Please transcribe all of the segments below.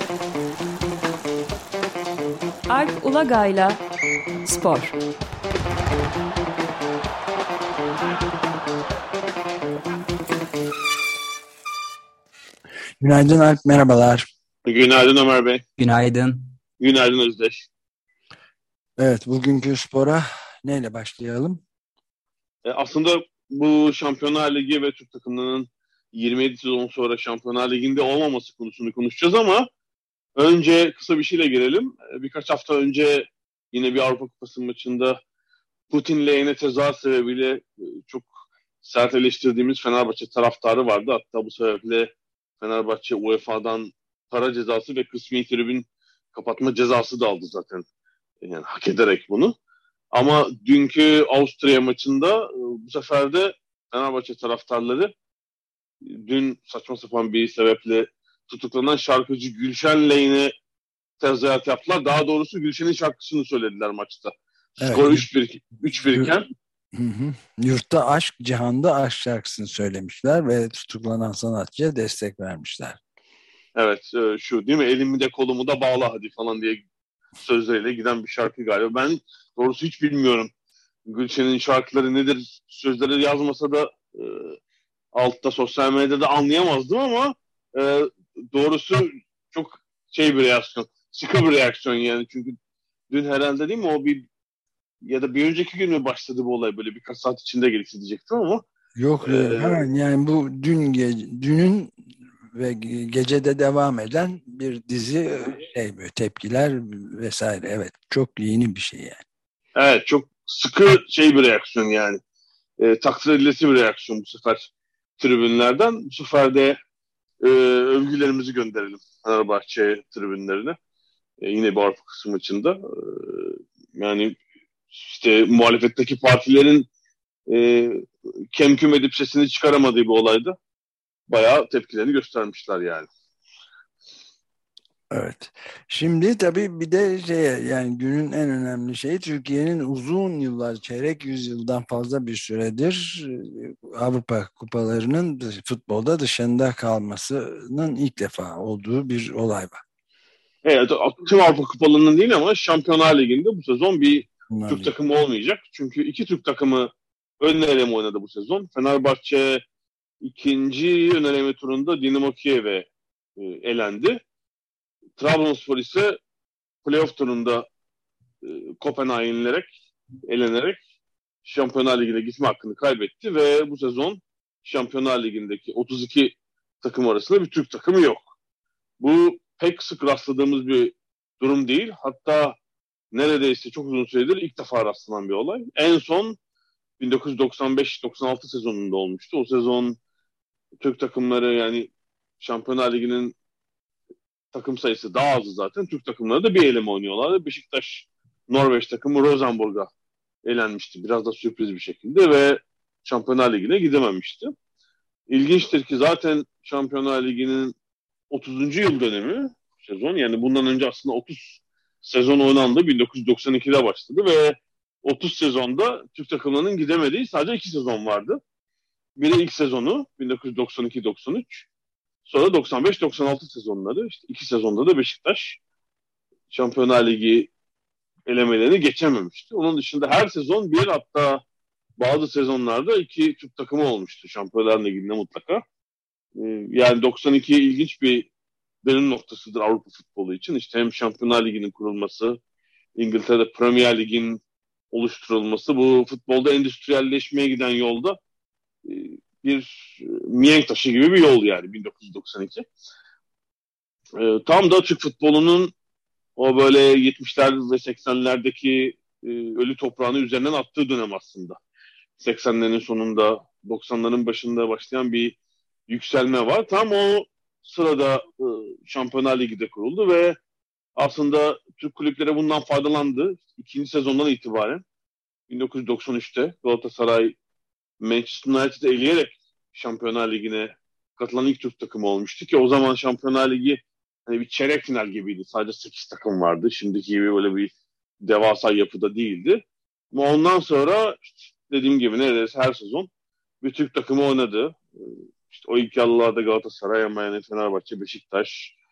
Alp Ulagay'la Spor. Günaydın Alp, merhabalar. Günaydın Ömer Bey. Günaydın. Günaydın Özdeş. Evet, bugünkü spora neyle başlayalım? Aslında bu Şampiyonlar Ligi ve Türk takımlarının 27 sezon sonra Şampiyonlar Ligi'nde olmaması konusunu konuşacağız ama önce kısa bir şeyle girelim. Birkaç hafta önce yine bir Avrupa Kupası maçında Putin lehine tezahürat sebebiyle çok sert eleştirdiğimiz Fenerbahçe taraftarı vardı. Hatta bu sebeple Fenerbahçe UEFA'dan para cezası ve kısmi tribün kapatma cezası da aldı zaten. Yani hak ederek bunu. Ama dünkü Avusturya maçında bu sefer de Fenerbahçe taraftarları dün saçma sapan bir sebeple tutuklanan şarkıcı Gülşen Lehine tezahürat yaptılar. Daha doğrusu Gülşen'in şarkısını söylediler maçta. Evet, Skor 3-1 iken. Yurtta Aşk, Cihanda Aşk şarkısını söylemişler ve tutuklanan sanatçıya destek vermişler. Evet, şu değil mi? Elimi de kolumu da bağla hadi falan diye sözleriyle giden bir şarkı galiba. Ben doğrusu hiç bilmiyorum. Gülşen'in şarkıları nedir? Sözleri yazmasa da altta sosyal medyada anlayamazdım ama e, doğrusu çok bir reaksiyon. Sıkı bir reaksiyon yani. Çünkü dün herhalde değil mi o ya da bir önceki gün mü başladı bu olay, böyle birkaç saat içinde gelişti diyecektim ama Yok, hemen yani bu dünün ve gecede devam eden bir dizi böyle tepkiler vesaire. Evet, çok yeni bir şey yani. evet, çok sıkı bir reaksiyon yani. Takdir edilesi bir reaksiyon bu sefer tribünlerden. Bu sefer de övgülerimizi gönderelim Fenerbahçe tribünlerine. Yine bir Avrupa kısmı maçında. Yani işte muhalefetteki partilerin e, kemküm edip sesini çıkaramadığı bir olaydı. Bayağı tepkilerini göstermişler yani. Evet. Şimdi tabii bir de yani günün en önemli şeyi Türkiye'nin uzun yıllar, çeyrek yüzyıldan fazla bir süredir Avrupa kupalarının futbolda dışında kalmasının ilk defa olduğu bir olay var. Evet, tüm Avrupa kupalarının değil ama Şampiyonlar Ligi'nde bu sezon bir Bunlar Türk değil. takımı olmayacak. Çünkü iki Türk takımı ön eleme oynadı bu sezon. Fenerbahçe ikinci ön eleme turunda Dinamo Kiev'e elendi. Trabzonspor ise playoff turunda Kopenhag'a elenerek Şampiyonlar Ligi'ne gitme hakkını kaybetti ve bu sezon Şampiyonlar Ligi'ndeki 32 takım arasında bir Türk takımı yok. Bu pek sık rastladığımız bir durum değil. Hatta neredeyse çok uzun süredir ilk defa rastlanan bir olay. En son 1995-96 sezonunda olmuştu. O sezon Türk takımları, yani Şampiyonlar Ligi'nin takım sayısı daha azdı zaten. Türk takımları da bir eleme oynuyorlardı. Beşiktaş Norveç takımı Rosenborg'a elenmişti. Biraz da sürpriz bir şekilde ve Şampiyonlar Ligi'ne gidememişti. İlginçtir ki zaten Şampiyonlar Ligi'nin 30. yıl dönemi sezon. Yani bundan önce aslında 30 sezon oynandı. 1992'de başladı ve 30 sezonda Türk takımlarının gidemediği sadece 2 sezon vardı. Biri ilk sezonu 1992-93. Sonra 95-96 sezonları. İşte 2 sezonda da Beşiktaş Şampiyonlar Ligi elemelerini geçememişti. Onun dışında her sezon bir, hatta bazı sezonlarda iki Türk takımı olmuştu Şampiyonlar Ligi'nde mutlaka. Yani 92 ilginç bir dönüm noktasıdır Avrupa futbolu için. İşte hem Şampiyonlar Ligi'nin kurulması, İngiltere'de Premier Lig'in oluşturulması, bu futbolda endüstriyelleşmeye giden yolda e, bir mihenk taşı gibi bir yol yani 1992. Tam da Türk futbolunun o böyle 70'ler ve 80'lerdeki ölü toprağını üzerinden attığı dönem aslında. 80'lerin sonunda, 90'ların başında başlayan bir yükselme var. Tam o sırada Şampiyonlar Ligi de kuruldu ve aslında Türk kulüpleri bundan faydalandı. İkinci sezondan itibaren 1993'te Galatasaray Manchester United'ı eleyerek Şampiyonlar Ligi'ne katılan ilk Türk takımı olmuştu ki o zaman Şampiyonlar Ligi hani bir çeyrek final gibiydi. Sadece 8 takım vardı. Şimdiki gibi böyle bir devasa yapıda değildi. Ama ondan sonra işte dediğim gibi neredeyse her sezon bir Türk takımı oynadı. İşte o ilk yıllarda Galatasaray ama yani Fenerbahçe, Beşiktaş,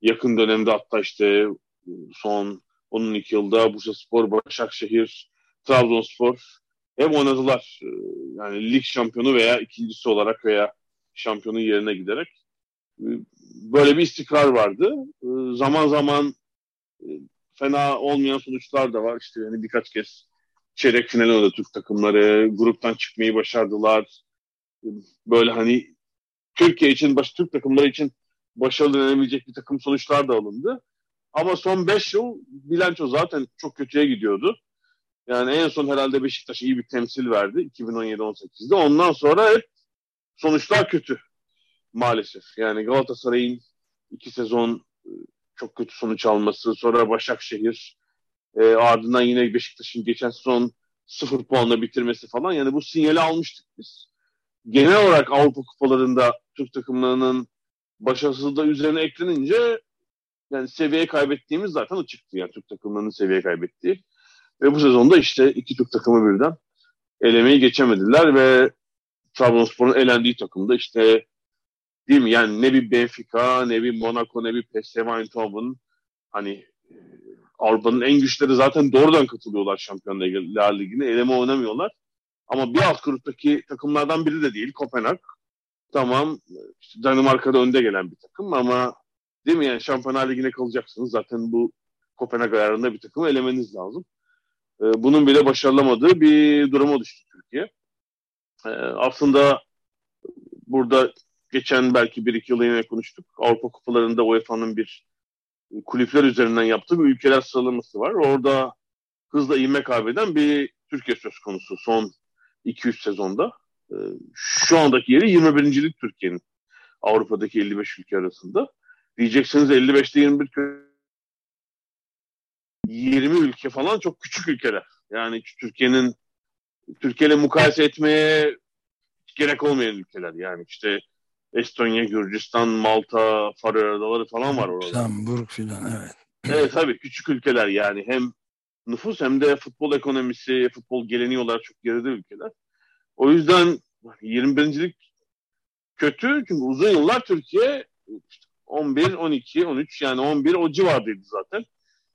yakın dönemde hatta işte son 12 yılda Bursaspor, Başakşehir, Trabzonspor hep oynadılar. Yani lig şampiyonu veya ikincisi olarak veya şampiyonun yerine giderek. Böyle bir istikrar vardı. Zaman zaman fena olmayan sonuçlar da var. İşte yani birkaç kez çeyrek finale oynadı Türk takımları. Gruptan çıkmayı başardılar. Böyle hani Türkiye için, Türk takımları için başarılı denebilecek bir takım sonuçlar da alındı. Ama son 5 yıl bilanço zaten çok kötüye gidiyordu. Yani en son herhalde Beşiktaş iyi bir temsil verdi 2017-18'de. Ondan sonra hep sonuçlar kötü maalesef. Yani Galatasaray'ın 2 sezon çok kötü sonuç alması, sonra Başakşehir, ardından yine Beşiktaş'ın geçen sezon 0 puanla bitirmesi falan. Yani bu sinyali almıştık biz. Genel olarak Avrupa kupalarında Türk takımlarının başarısızlığı üzerine eklenince yani seviye kaybettiğimiz zaten açıktı. Yani Türk takımlarının seviye kaybettiği. Ve bu sezonda işte iki Türk takımı birden elemeyi geçemediler ve Trabzonspor'un elendiği takımda işte değil mi? Yani ne bir Benfica, ne bir Monaco, ne bir PSV Eindhoven hani Avrupa'nın en güçleri zaten doğrudan katılıyorlar Şampiyonlar Ligi'ne. Eleme oynamıyorlar. Ama bir alt gruptaki takımlardan biri de değil. Kopenhag. Tamam. İşte Danimarka'da önde gelen bir takım ama değil mi? Yani Şampiyonlar Ligi'ne kalacaksınız. Zaten bu Kopenhag ayarında bir takımı elemeniz lazım. Bunun bile başarılamadığı bir duruma düştü Türkiye. Aslında burada geçen belki bir iki yıl yine konuştuk. Avrupa Kupalarında UEFA'nın bir kulüpler üzerinden yaptığı bir ülkeler sıralaması var. Orada hızla ivme kaybeden bir Türkiye söz konusu son 2-3 sezonda. Şu andaki yeri 21. Türkiye'nin Avrupa'daki 55 ülke arasında. Diyeceksiniz 55'te 20 ülke falan çok küçük ülkeler. Yani Türkiye ile mukayese etmeye gerek olmayan ülkeler. Yani işte Estonya, Gürcistan, Malta, Faroe Adaları falan var orada. Lüksemburg falan, evet. Evet tabii küçük ülkeler yani hem nüfus hem de futbol ekonomisi, futbol geleneği olarak çok geride ülkeler. O yüzden 21. kötü çünkü uzun yıllar Türkiye 11, 12, 13 yani 11 o civardaydı zaten.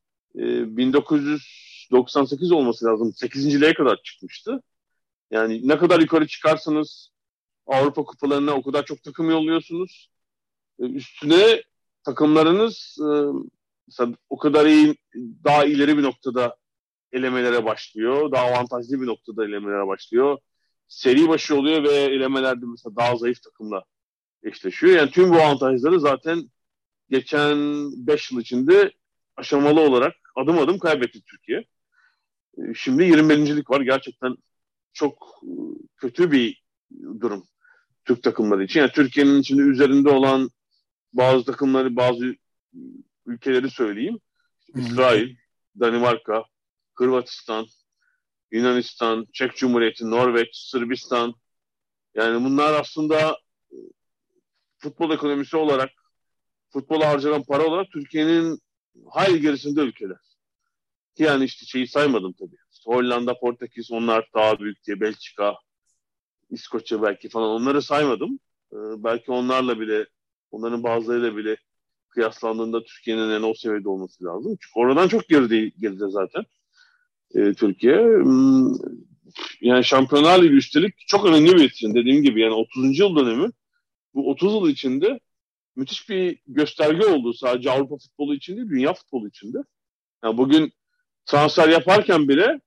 1998 olması lazım. 8.liğe kadar çıkmıştı. Yani ne kadar yukarı çıkarsanız Avrupa kupalarına o kadar çok takım yolluyorsunuz. Üstüne takımlarınız mesela o kadar iyi, daha ileri bir noktada elemelere başlıyor. Daha avantajlı bir noktada elemelere başlıyor. Seri başı oluyor ve elemelerde mesela daha zayıf takımla eşleşiyor. Yani tüm bu avantajları zaten geçen 5 yıl içinde aşamalı olarak adım adım kaybetti Türkiye. Şimdi 21.lik var. Gerçekten çok kötü bir durum Türk takımları için. Yani Türkiye'nin şimdi üzerinde olan bazı takımları, bazı ülkeleri söyleyeyim. İsrail, Danimarka, Hırvatistan, Yunanistan, Çek Cumhuriyeti, Norveç, Sırbistan. Yani bunlar aslında futbol ekonomisi olarak, futbola harcanan para olarak Türkiye'nin hayli gerisinde ülkeler. Yani işte şeyi saymadım tabii. İşte Hollanda, Portekiz onlar daha büyük diye, Belçika, İskoçya belki falan onları saymadım. Belki onların bazılarıyla bile kıyaslandığında Türkiye'nin en o seviyede olması lazım. Çünkü oradan çok geride zaten Türkiye. Yani Şampiyonlar Ligi üstelik çok önemli bir vitrin dediğim gibi yani 30. yıl dönemi. Bu 30 yıl içinde müthiş bir gösterge oldu sadece Avrupa futbolu için değil, dünya futbolu için de. Yani bugün transfer yaparken bile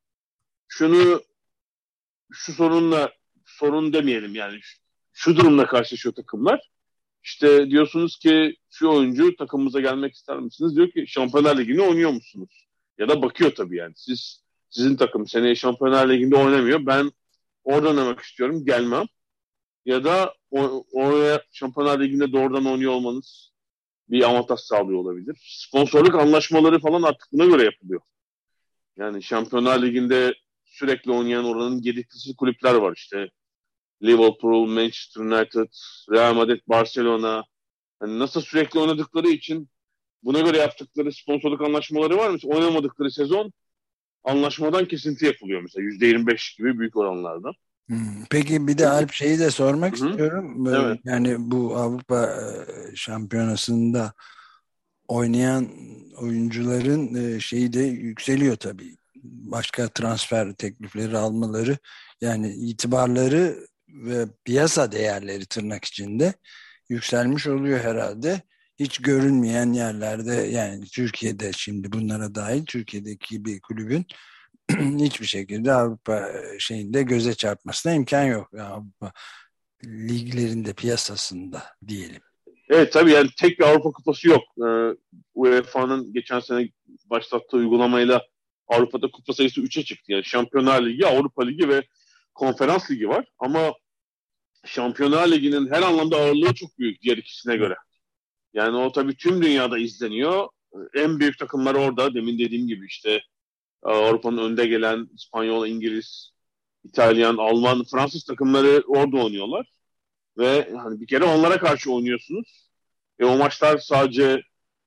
şu sorun demeyelim yani şu durumla karşılaşıyor takımlar. İşte diyorsunuz ki şu oyuncu takımımıza gelmek ister misiniz? Diyor ki Şampiyonlar Ligi'nde oynuyor musunuz? Ya da bakıyor tabii yani. Sizin takım seneye Şampiyonlar Ligi'nde oynamıyor. Ben orada oynamak istiyorum. Gelmem. Ya da oraya Şampiyonlar Ligi'nde doğrudan oynuyor olmanız bir avantaj sağlıyor olabilir. Sponsorluk anlaşmaları falan artık buna göre yapılıyor. Yani Şampiyonlar Ligi'nde sürekli oynayan oranın gediklisi kulüpler var işte. Liverpool, Manchester United, Real Madrid, Barcelona. Yani nasıl sürekli oynadıkları için buna göre yaptıkları sponsorluk anlaşmaları var mı? Oynamadıkları sezon anlaşmadan kesinti yapılıyor mesela. %25 gibi büyük oranlarda. Peki bir de Alp şeyi de sormak Hı-hı. istiyorum. Evet. Yani bu Avrupa Şampiyonası'nda oynayan oyuncuların şeyi de yükseliyor tabii. Başka transfer teklifleri almaları, yani itibarları ve piyasa değerleri tırnak içinde yükselmiş oluyor herhalde. Hiç görünmeyen yerlerde, yani Türkiye'de, şimdi bunlara dahil Türkiye'deki bir kulübün hiçbir şekilde Avrupa şeyinde göze çarpmasına imkan yok. Yani Avrupa liglerinde, piyasasında diyelim. Evet tabii, yani tek bir Avrupa Kupası yok. UEFA'nın geçen sene başlattığı uygulamayla Avrupa'da kupa sayısı 3'e çıktı. Yani Şampiyonlar Ligi, Avrupa Ligi ve Konferans Ligi var. Ama Şampiyonlar Ligi'nin her anlamda ağırlığı çok büyük diğer ikisine göre. Yani o tabii tüm dünyada izleniyor. En büyük takımlar orada. Demin dediğim gibi işte Avrupa'nın önde gelen İspanyol, İngiliz, İtalyan, Alman, Fransız takımları orada oynuyorlar. Ve hani bir kere onlara karşı oynuyorsunuz. O maçlar sadece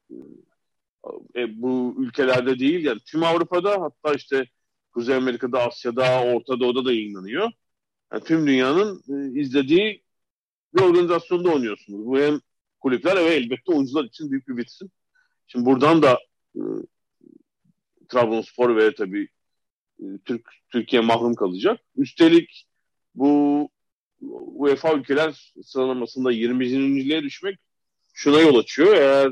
bu ülkelerde değil, yani tüm Avrupa'da, hatta işte Kuzey Amerika'da, Asya'da, Orta Doğu'da da yayınlanıyor. Yani tüm dünyanın izlediği bir organizasyonda oynuyorsunuz. Bu hem kulüpler ve elbette oyuncular için büyük bir vitrin. Şimdi buradan da e, Trabzonspor ve tabii Türkiye mahrum kalacak. Üstelik bu UEFA ülkeler sıralamasında 20.liğe düşmek şuna yol açıyor. Eğer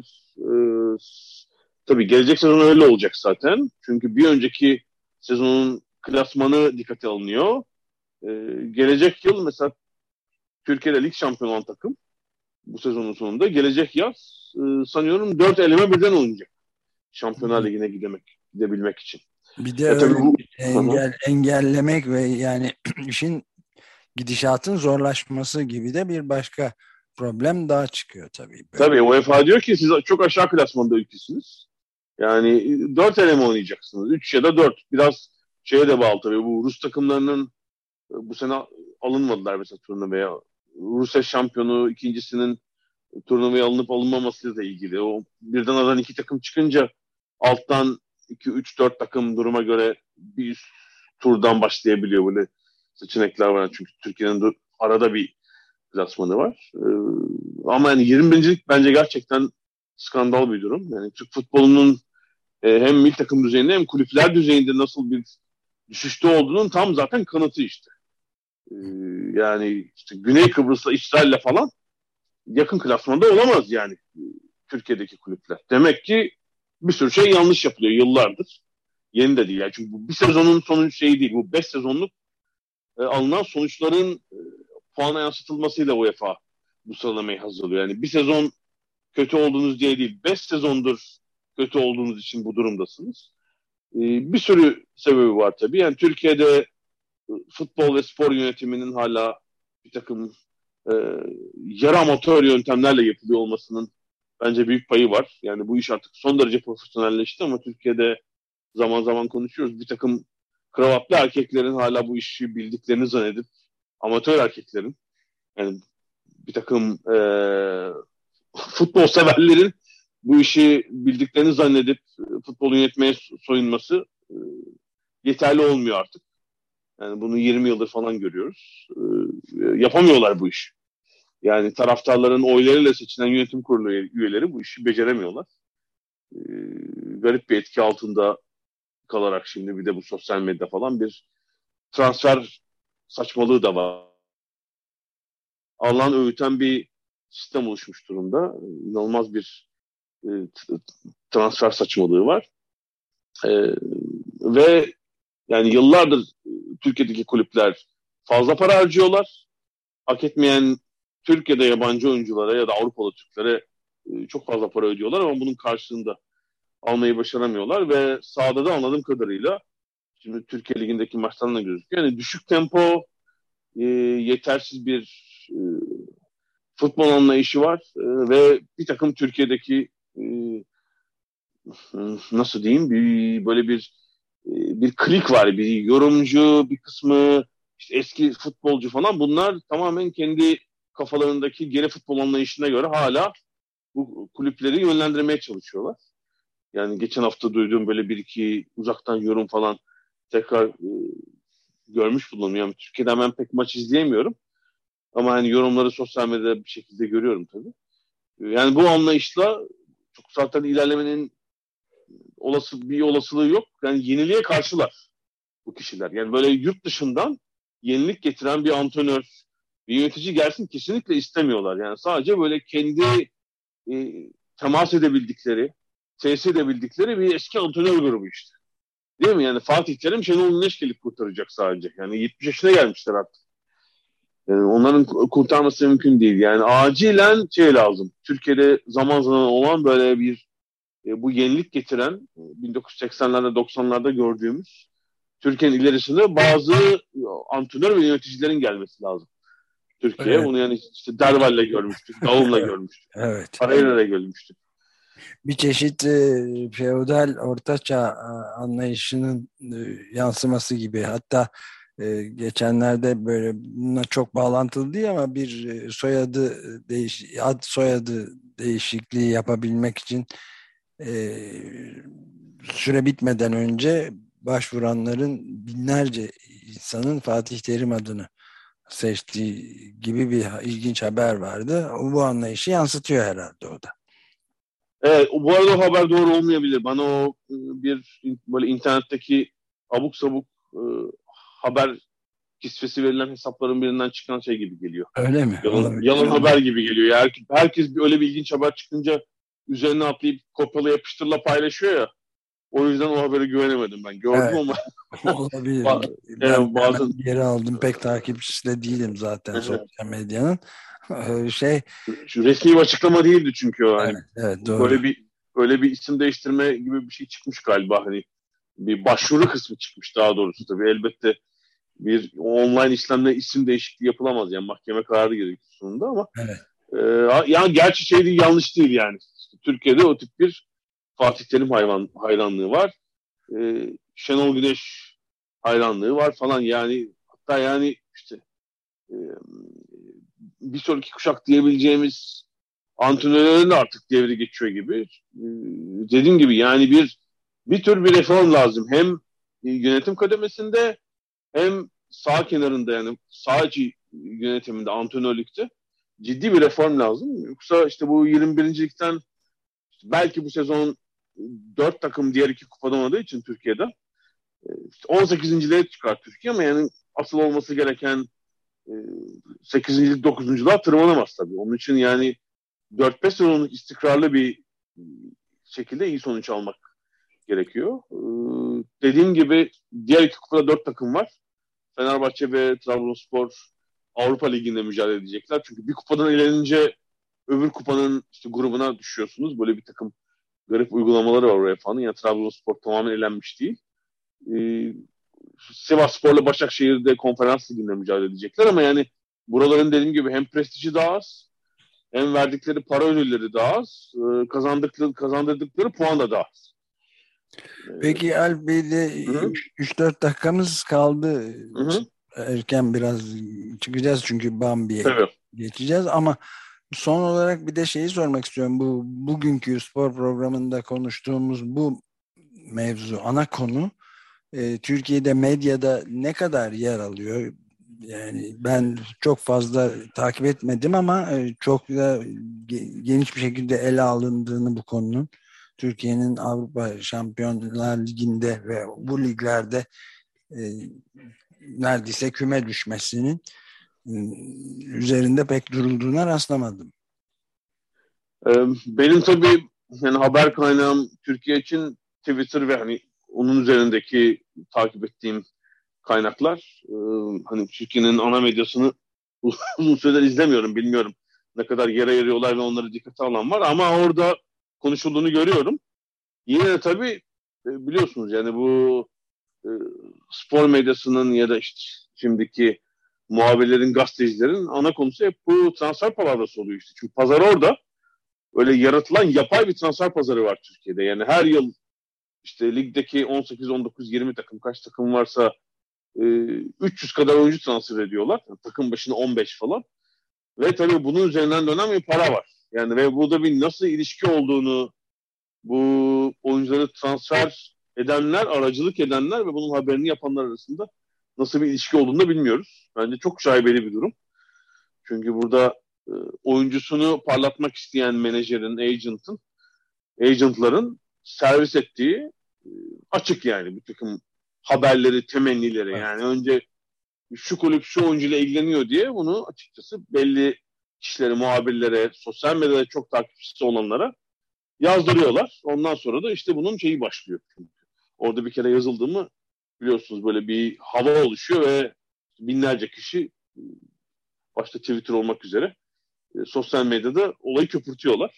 tabii gelecek sezon öyle olacak zaten. Çünkü bir önceki sezonun klasmanı dikkate alınıyor. E, Gelecek yıl mesela Türkiye'de lig şampiyonu olan takım bu sezonun sonunda gelecek yaz sanıyorum 4 eleme birden oynayacak. Şampiyonlar Ligi'ne gidebilmek için. Bir de Tabii öyle bu bir engellemek ve yani işin gidişatın zorlaşması gibi de bir başka problem daha çıkıyor tabii böyle. tabii UEFA diyor ki siz çok aşağı klasmanda ülkesiniz. Yani 4 eleme oynayacaksınız. 3 ya da 4. Biraz şeye de bağlı tabii. Bu Rus takımlarının bu sene alınmadılar mesela turnuvaya. Rusya şampiyonu ikincisinin turnuvaya alınıp alınmamasıyla da ilgili. O birden aradan 2 takım çıkınca alttan 2, 3, 4 takım duruma göre bir üst turdan başlayabiliyor, böyle seçenekler var. Çünkü Türkiye'nin arada bir klasmanı var. Ama yani 20.lik bence gerçekten skandal bir durum. Yani Türk futbolunun hem milli takım düzeyinde hem kulüpler düzeyinde nasıl bir düşüşte olduğunun tam zaten kanıtı işte. Ee, Yani işte Güney Kıbrıs'la, İsrail'le falan yakın klasmanda olamaz yani Türkiye'deki kulüpler. Demek ki bir sürü şey yanlış yapılıyor yıllardır. Yeni de değil. Yani çünkü bu bir sezonun sonucu şeyi değil. Bu 5 sezonluk alınan sonuçların puana yansıtılmasıyla UEFA bu sıralamayı hazırlıyor. Yani bir sezon kötü olduğunuz diye değil, 5 sezondur kötü olduğunuz için bu durumdasınız. Bir sürü sebebi var tabii. Yani Türkiye'de futbol ve spor yönetiminin hala bir takım e, yarı amatör yöntemlerle yapılıyor olmasının bence büyük payı var. Yani bu iş artık son derece profesyonelleşti ama Türkiye'de zaman zaman konuşuyoruz. Bir takım kravatlı erkeklerin hala bu işi bildiklerini zannedip amatör erkeklerin, yani bir takım futbol severlerin bu işi bildiklerini zannedip futbolu yönetmeye soyunması yeterli olmuyor artık. Yani bunu 20 yıldır falan görüyoruz. Yapamıyorlar bu işi. Yani taraftarların oylarıyla seçilen yönetim kurulu üyeleri bu işi beceremiyorlar. Ee, Garip bir etki altında kalarak şimdi bir de bu sosyal medya falan bir transfer saçmalığı da var. Alan öğüten bir sistem oluşmuş durumda. İnanılmaz bir e, transfer saçmalığı var. E, Ve yani yıllardır Türkiye'deki kulüpler fazla para harcıyorlar. Hak etmeyen Türkiye'de yabancı oyunculara ya da Avrupalı Türklere çok fazla para ödüyorlar ama bunun karşılığında almayı başaramıyorlar ve sahada da anladığım kadarıyla şimdi Türkiye Ligi'ndeki maçtan da gözüküyor. Yani düşük tempo, yetersiz bir futbol anlayışı var ve bir takım Türkiye'deki nasıl diyeyim, böyle bir klik var, bir yorumcu bir kısmı, işte eski futbolcu falan, bunlar tamamen kendi kafalarındaki geri futbol anlayışına göre hala bu kulüpleri yönlendirmeye çalışıyorlar. Yani geçen hafta duyduğum böyle bir iki uzaktan yorum falan tekrar görmüş bulundum. Yani Türkiye'de ben pek maç izleyemiyorum. Ama hani yorumları sosyal medyada bir şekilde görüyorum tabii. Yani bu anlayışla çok zaten ilerlemenin bir olasılığı yok. Yani yeniliğe karşılar bu kişiler. Yani böyle yurt dışından yenilik getiren bir antrenör, bir yönetici gelsin kesinlikle istemiyorlar. Yani sadece böyle kendi e, temas edebildikleri, tesis edebildikleri bir eski antrenör grubu işte. Değil mi? Yani Fatih Terim Şenol Güneş gelip kurtaracak sadece. Yani 70 yaşına gelmişler artık. Yani onların kurtarması mümkün değil. Yani acilen şey lazım. Türkiye'de zaman zaman olan böyle bir bu yenilik getiren 1980'lerde 90'larda gördüğümüz Türkiye'nin ilerisinde bazı antrenör ve yöneticilerin gelmesi lazım. Türkiye'ye Evet, bunu yani işte Derval'le görmüştük, Davum'la görmüştük, evet. Parayla görmüştük. Bir çeşit feodal ortaçağ anlayışının yansıması gibi. Hatta geçenlerde böyle bununla çok bağlantılı değil ama bir ad soyadı değişikliği yapabilmek için e, süre bitmeden önce başvuranların binlerce insanın Fatih Terim adını seçtiği gibi bir ilginç haber vardı. Bu anlayışı yansıtıyor herhalde o da. Evet, bu arada o haber doğru olmayabilir. Bana o bir böyle internetteki abuk sabuk e, haber kisvesi verilen hesapların birinden çıkan şey gibi geliyor. Öyle mi? Yalan Olabilir. haber gibi geliyor. Yani herkes öyle bir ilginç haber çıkınca üzerine atlayıp kopyala yapıştırla paylaşıyor ya. O yüzden o habere güvenemedim ben. Gördüm Evet, ama olabilir. Ben hemen bazen geri aldım. Pek takipçisi de değilim zaten sosyal medyanın. Şey, şu resmi bir açıklama değildi çünkü o hani evet, evet doğru. böyle bir isim değiştirme gibi bir şey çıkmış galiba hani bir başvuru kısmı çıkmış daha doğrusu tabii elbette bir online işlemle isim değişikliği yapılamaz yani mahkeme kararı gerekiyor sonunda ama Evet. yani gerçi şey değil yanlış değil yani İşte Türkiye'de o tip bir Fatih Terim hayranlığı var. Şenol Güneş hayranlığı var falan yani hatta yani işte e, bir sonraki kuşak diyebileceğimiz antrenörlerin de artık devri geçiyor gibi. Dediğim gibi yani bir tür bir reform lazım. Hem yönetim kademesinde hem sağ kenarında yani sağ içi yönetiminde, antrenörlükte ciddi bir reform lazım. Yoksa işte bu 21. belki bu sezon 4 takım diğer iki kupada olmadığı için Türkiye'de işte 18.liğe çıkar Türkiye ama yani asıl olması gereken 8. 9.luğa tırmanamaz tabii. Onun için yani 4-5 sezonluk istikrarlı bir şekilde iyi sonuç almak gerekiyor. Dediğim gibi diğer iki kupada 4 takım var. Fenerbahçe ve Trabzonspor Avrupa Ligi'nde mücadele edecekler. Çünkü bir kupadan elenince öbür kupanın işte grubuna düşüyorsunuz. Böyle bir takım garip uygulamaları var oraya falan. Yani Trabzonspor tamamen elenmiş değil. Ee, Sivasspor'la Başakşehir'de konferans liginde mücadele edecekler ama yani buraların dediğim gibi hem prestiji daha az hem verdikleri para ödülleri daha az, kazandırdıkları puan da daha az. Peki Alp Bey de Hı-hı, 3-4 dakikamız kaldı. hı-hı. Erken biraz çıkacağız çünkü Bambi'ye Tabii. geçeceğiz ama son olarak bir de şeyi sormak istiyorum. Bugünkü spor programında konuştuğumuz bu mevzu, ana konu Türkiye'de medyada ne kadar yer alıyor? Yani ben çok fazla takip etmedim ama çok da geniş bir şekilde ele alındığını bu konunun Türkiye'nin Avrupa Şampiyonlar Ligi'nde ve bu liglerde e, neredeyse küme düşmesinin e, üzerinde pek durulduğuna rastlamadım. Benim tabii yani haber kaynağım Türkiye için Twitter ve hani onun üzerindeki takip ettiğim kaynaklar. Hani Türkiye'nin ana medyasını uzun süredir izlemiyorum. Bilmiyorum ne kadar yer ayırıyorlar ve onları dikkate alan var ama orada konuşulduğunu görüyorum. Yine de tabii biliyorsunuz yani bu e, spor medyasının ya da işte şimdiki muhabirlerin, gazetecilerin ana konusu hep bu transfer palavrası oluyor işte. Çünkü pazar orada. Öyle yaratılan yapay bir transfer pazarı var Türkiye'de. Yani her yıl işte ligdeki 18, 19, 20 takım kaç takım varsa 300 kadar oyuncu transfer ediyorlar. Yani takım başına 15 falan. Ve tabii bunun üzerinden dönen bir para var. Yani ve burada bir nasıl ilişki olduğunu bu oyuncuları transfer edenler, aracılık edenler ve bunun haberini yapanlar arasında nasıl bir ilişki olduğunu da bilmiyoruz. Bence çok şaibeli bir durum. Çünkü burada e, oyuncusunu parlatmak isteyen menajerin, agent'ın agentların servis ettiği açık yani bir takım haberleri, temennileri. Evet. Yani önce şu kulüp şu oyuncuyla ilgileniyor diye bunu açıkçası belli kişilere, muhabirlere, sosyal medyada çok takipçisi olanlara yazdırıyorlar. Ondan sonra da işte bunun şeyi başlıyor. Orada bir kere yazıldı mı biliyorsunuz böyle bir hava oluşuyor ve binlerce kişi başta Twitter olmak üzere sosyal medyada olayı köpürtüyorlar.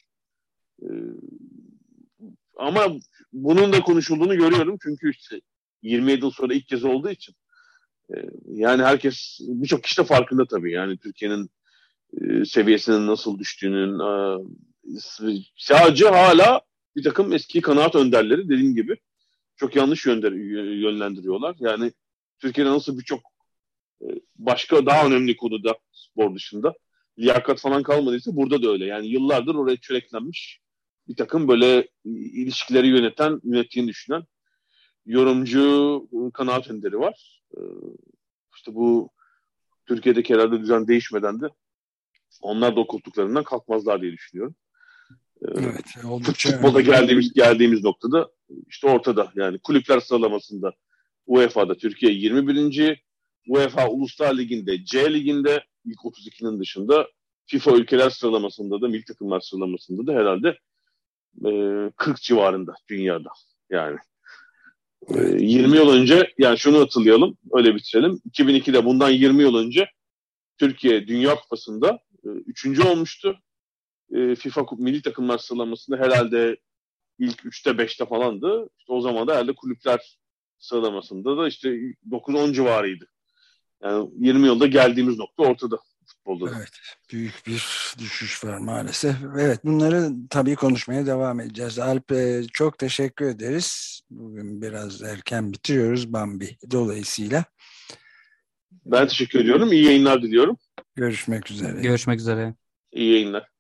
Ama bunun da konuşulduğunu görüyorum. Çünkü işte 27 yıl sonra ilk kez olduğu için yani herkes, birçok kişi de farkında tabii. Yani Türkiye'nin seviyesinin nasıl düştüğünün sadece hala bir takım eski kanaat önderleri dediğim gibi çok yanlış yönlendiriyorlar. Yani Türkiye'de nasıl birçok başka daha önemli konuda spor dışında liyakat falan kalmadıysa burada da öyle. Yani yıllardır oraya çöreklenmiş bir takım böyle ilişkileri yönettiğini düşünen yorumcu kanaat önderi var. İşte bu Türkiye'deki herhalde düzen değişmeden de onlar da o koltuklarından kalkmazlar diye düşünüyorum. Evet, oldukça Futbolda geldiğimiz noktada işte ortada. Yani kulüpler sıralamasında UEFA'da Türkiye 21. UEFA Uluslar Ligi'nde C Ligi'nde ilk 32'nin dışında FIFA ülkeler sıralamasında da milli takımlar sıralamasında da herhalde 40 civarında dünyada. Yani evet. 20 yıl önce yani şunu hatırlayalım öyle bitirelim. 2002'de bundan 20 yıl önce Türkiye Dünya Kupası'nda 3. olmuştu. FIFA milli takımlar sıralamasında herhalde ilk 3'te 5'te falandı. İşte o zaman da herhalde kulüpler sıralamasında da işte 9-10 civarıydı. Yani 20 yılda geldiğimiz nokta ortada futbolda da. Evet, büyük bir düşüş var maalesef. Evet, bunları tabii konuşmaya devam edeceğiz. Alp, çok teşekkür ederiz. Bugün biraz erken bitiriyoruz Bambi dolayısıyla. Ben teşekkür ediyorum. İyi yayınlar diliyorum. Görüşmek üzere. Görüşmek üzere. İyi yayınlar.